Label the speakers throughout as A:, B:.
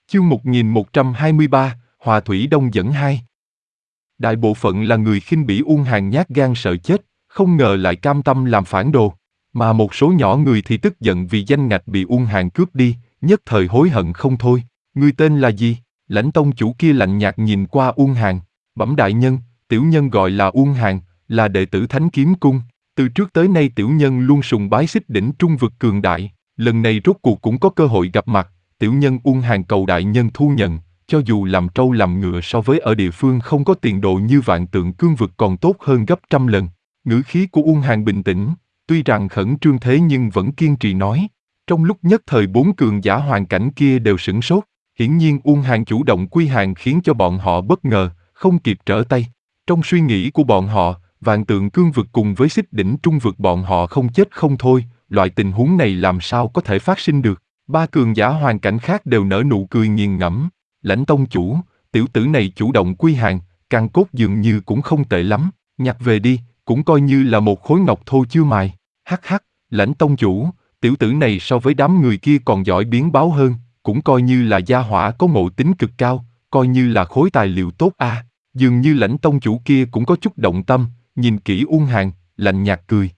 A: Chương 1123, Hòa Thủy Đông dẫn 2. Đại bộ phận là người khinh bỉ Uông Hàn nhát gan sợ chết, không ngờ lại cam tâm làm phản đồ. Mà một số nhỏ người thì tức giận vì danh ngạch bị Uông Hàn cướp đi, nhất thời hối hận không thôi. Ngươi tên là gì? Lãnh tông chủ kia lạnh nhạt nhìn qua Uông Hàn. Bẩm đại nhân, tiểu nhân gọi là Uông Hàn, là đệ tử Thánh Kiếm Cung. Từ trước tới nay tiểu nhân luôn sùng bái Xích Đỉnh Trung vực cường đại. Lần này rốt cuộc cũng có cơ hội gặp mặt. Tiểu nhân Uông Hàn cầu đại nhân thu nhận, cho dù làm trâu làm ngựa so với ở địa phương không có tiền đồ như Vạn Tượng Cương vực còn tốt hơn gấp trăm lần. Ngữ khí của Uông Hàn bình tĩnh, tuy rằng khẩn trương thế nhưng vẫn kiên trì nói. Trong lúc nhất thời bốn cường giả hoàn cảnh kia đều sửng sốt, hiển nhiên Uông Hàn chủ động quy hàng khiến cho bọn họ bất ngờ, không kịp trở tay. Trong suy nghĩ của bọn họ, Vạn Tượng Cương vực cùng với Xích Đỉnh Trung vực bọn họ không chết không thôi, loại tình huống này làm sao có thể phát sinh được. Ba cường giả hoàn cảnh khác đều nở nụ cười nghiền ngẫm. Lãnh tông chủ, tiểu tử này chủ động quy hàng, căn cốt dường như cũng không tệ lắm, nhặt về đi, cũng coi như là một khối ngọc thô chưa mài. Hắc hắc, lãnh tông chủ, tiểu tử này so với đám người kia còn giỏi biến báo hơn, cũng coi như là gia hỏa có ngộ tính cực cao, coi như là khối tài liệu tốt a. Dường như lãnh tông chủ kia cũng có chút động tâm, nhìn kỹ Uông Hàn, lạnh nhạt cười.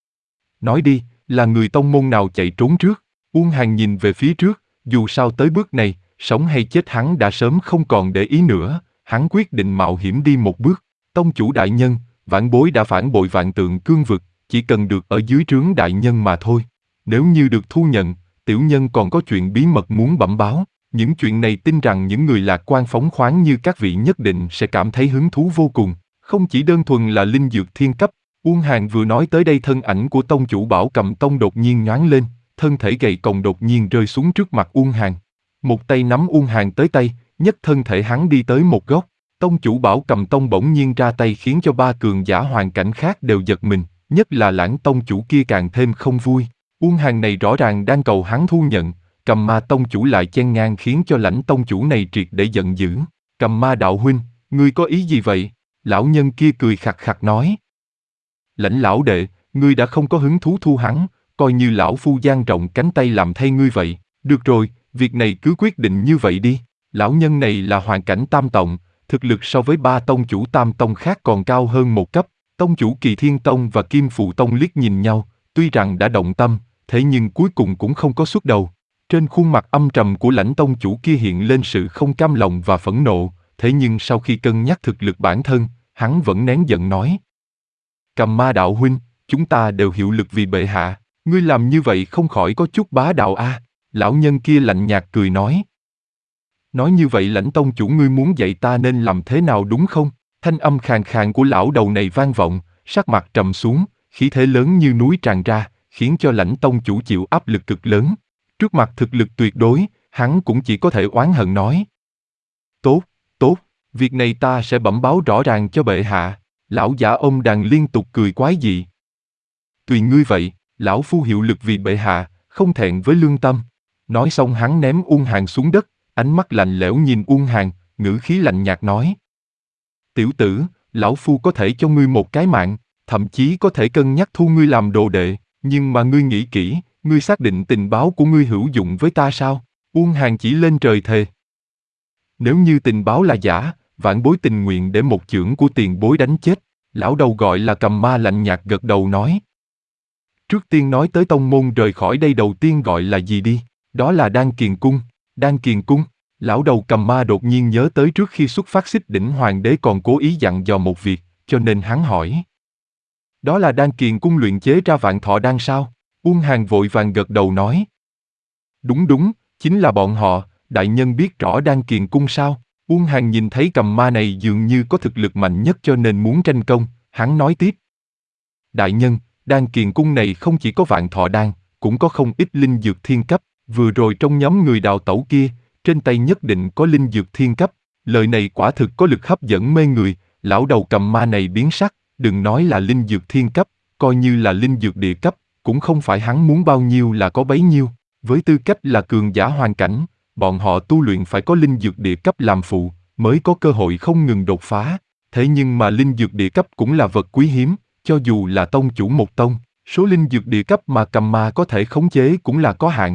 A: Nói đi, là người tông môn nào chạy trốn trước? Uông Hàn nhìn về phía trước, dù sao tới bước này, sống hay chết hắn đã sớm không còn để ý nữa, hắn quyết định mạo hiểm đi một bước. Tông chủ đại nhân, vãn bối đã phản bội Vạn Tượng Cương vực, chỉ cần được ở dưới trướng đại nhân mà thôi. Nếu như được thu nhận, tiểu nhân còn có chuyện bí mật muốn bẩm báo. Những chuyện này tin rằng những người lạc quan phóng khoáng như các vị nhất định sẽ cảm thấy hứng thú vô cùng. Không chỉ đơn thuần là linh dược thiên cấp, Uông Hàn vừa nói tới đây thân ảnh của tông chủ Bảo Cầm Tông đột nhiên nhoáng lên, thân thể gầy còm đột nhiên rơi xuống trước mặt Uông Hàn. Một tay nắm Uông Hàn tới tay, nhấc thân thể hắn đi tới một góc. Tông chủ Bảo Cầm Tông bỗng nhiên ra tay khiến cho ba cường giả hoàn cảnh khác đều giật mình, nhất là Lãnh tông chủ kia càng thêm không vui. Uông Hàn này rõ ràng đang cầu hắn thu nhận, Cầm Ma tông chủ lại chen ngang khiến cho Lãnh tông chủ này triệt để giận dữ. Cầm Ma đạo huynh, ngươi có ý gì vậy? Lão nhân kia cười khặt khặt nói. Lãnh lão đệ, ngươi đã không có hứng thú thu hắn, coi như lão phu dang rộng cánh tay làm thay ngươi vậy. Được rồi, việc này cứ quyết định như vậy đi. Lão nhân này là hoàn cảnh tam tông, thực lực so với ba tông chủ tam tông khác còn cao hơn một cấp. Tông chủ Kỳ Thiên Tông và Kim Phù Tông liếc nhìn nhau, tuy rằng đã động tâm, thế nhưng cuối cùng cũng không có xuất đầu. Trên khuôn mặt âm trầm của Lãnh tông chủ kia hiện lên sự không cam lòng và phẫn nộ, thế nhưng sau khi cân nhắc thực lực bản thân, hắn vẫn nén giận nói. Cầm Ma đạo huynh, chúng ta đều hiệu lực vì bệ hạ, ngươi làm như vậy không khỏi có chút bá đạo a. Lão nhân kia lạnh nhạt cười nói. Nói như vậy Lãnh tông chủ ngươi muốn dạy ta nên làm thế nào đúng không? Thanh âm khàn khàn của lão đầu này vang vọng, sắc mặt trầm xuống, khí thế lớn như núi tràn ra, khiến cho Lãnh tông chủ chịu áp lực cực lớn. Trước mặt thực lực tuyệt đối, hắn cũng chỉ có thể oán hận nói. Tốt, tốt, việc này ta sẽ bẩm báo rõ ràng cho bệ hạ. Lão giả ôm đàn liên tục cười quái dị. Tùy ngươi vậy, lão phu hiệu lực vì bệ hạ, không thẹn với lương tâm. Nói xong hắn ném Uông Hàn xuống đất, ánh mắt lạnh lẽo nhìn Uông Hàn, ngữ khí lạnh nhạt nói. Tiểu tử, lão phu có thể cho ngươi một cái mạng, thậm chí có thể cân nhắc thu ngươi làm đồ đệ, nhưng mà ngươi nghĩ kỹ, ngươi xác định tình báo của ngươi hữu dụng với ta sao? Uông Hàn chỉ lên trời thề. Nếu như tình báo là giả, vãn bối tình nguyện để một chưởng của tiền bối đánh chết. Lão đầu gọi là Cầm Ma lạnh nhạt gật đầu nói. Trước tiên nói tới tông môn rời khỏi đây đầu tiên gọi là gì đi, đó là Đan Kiền Cung. Đan Kiền Cung, lão đầu Cầm Ma đột nhiên nhớ tới trước khi xuất phát Xích Đỉnh Hoàng đế còn cố ý dặn dò một việc, cho nên hắn hỏi. Đó là Đan Kiền Cung luyện chế ra Vạn Thọ Đan sao? Uông Hàn vội vàng gật đầu nói. Đúng đúng, chính là bọn họ, đại nhân biết rõ Đan Kiền Cung sao? Uông Hàn nhìn thấy Cầm Ma này dường như có thực lực mạnh nhất cho nên muốn tranh công, hắn nói tiếp. Đại nhân, Đan Kiền Cung này không chỉ có Vạn Thọ Đan, cũng có không ít linh dược thiên cấp, vừa rồi trong nhóm người đào tẩu kia, trên tay nhất định có linh dược thiên cấp, lời này quả thực có lực hấp dẫn mê người, lão đầu Cầm Ma này biến sắc, đừng nói là linh dược thiên cấp, coi như là linh dược địa cấp, cũng không phải hắn muốn bao nhiêu là có bấy nhiêu, với tư cách là cường giả hoàn cảnh. Bọn họ tu luyện phải có linh dược địa cấp làm phụ, mới có cơ hội không ngừng đột phá. Thế nhưng mà linh dược địa cấp cũng là vật quý hiếm, cho dù là tông chủ một tông, số linh dược địa cấp mà Cầm Ma có thể khống chế cũng là có hạn.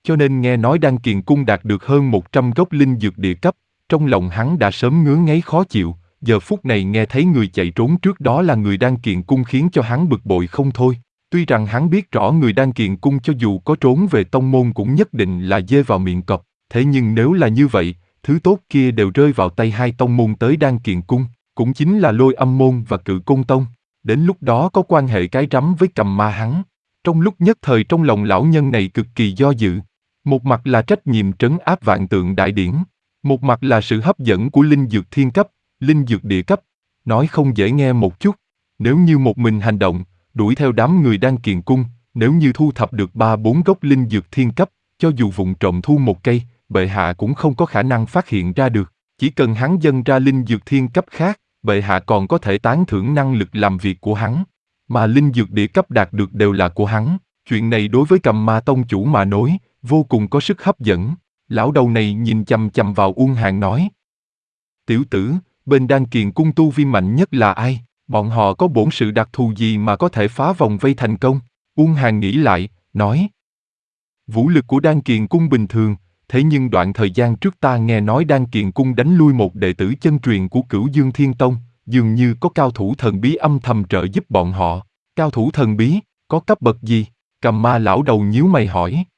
A: cho nên nghe nói Đan Kiền Cung đạt được hơn 100 gốc linh dược địa cấp, trong lòng hắn đã sớm ngứa ngáy khó chịu, giờ phút này nghe thấy người chạy trốn trước đó là người Đan Kiền Cung khiến cho hắn bực bội không thôi. Tuy rằng hắn biết rõ người Đan Kiền Cung cho dù có trốn về tông môn cũng nhất định là dê vào miệng cọp, thế nhưng nếu là như vậy, thứ tốt kia đều rơi vào tay hai tông môn tới Đan Kiền Cung, cũng chính là Lôi Âm Môn và Cự Côn Tông. Đến lúc đó có quan hệ cái rắm với Cầm Ma hắn. Trong lúc nhất thời trong lòng lão nhân này cực kỳ do dự. Một mặt là trách nhiệm trấn áp Vạn Tượng Đại Điển, một mặt là sự hấp dẫn của linh dược thiên cấp, linh dược địa cấp. Nói không dễ nghe một chút, nếu như một mình hành động, đuổi theo đám người Đan Kiền Cung, nếu như thu thập được 3-4 gốc linh dược thiên cấp, cho dù vụng trộm thu một cây, bệ hạ cũng không có khả năng phát hiện ra được. Chỉ cần hắn dâng ra linh dược thiên cấp khác, bệ hạ còn có thể tán thưởng năng lực làm việc của hắn. Mà linh dược địa cấp đạt được đều là của hắn. Chuyện này đối với Cầm Ma tông chủ mà nói, vô cùng có sức hấp dẫn. Lão đầu này nhìn chằm chằm vào Uông Hàn nói. Tiểu tử, bên Đan Kiền Cung tu vi mạnh nhất là ai? Bọn họ có bổn sự đặc thù gì mà có thể phá vòng vây thành công? Uông Hàn nghĩ lại, nói. Vũ lực của Đan Kiền Cung bình thường, thế nhưng đoạn thời gian trước ta nghe nói Đan Kiền Cung đánh lui một đệ tử chân truyền của Cửu Dương Thiên Tông, dường như có cao thủ thần bí âm thầm trợ giúp bọn họ. Cao thủ thần bí, có cấp bậc gì? Cầm Ma lão đầu nhíu mày hỏi.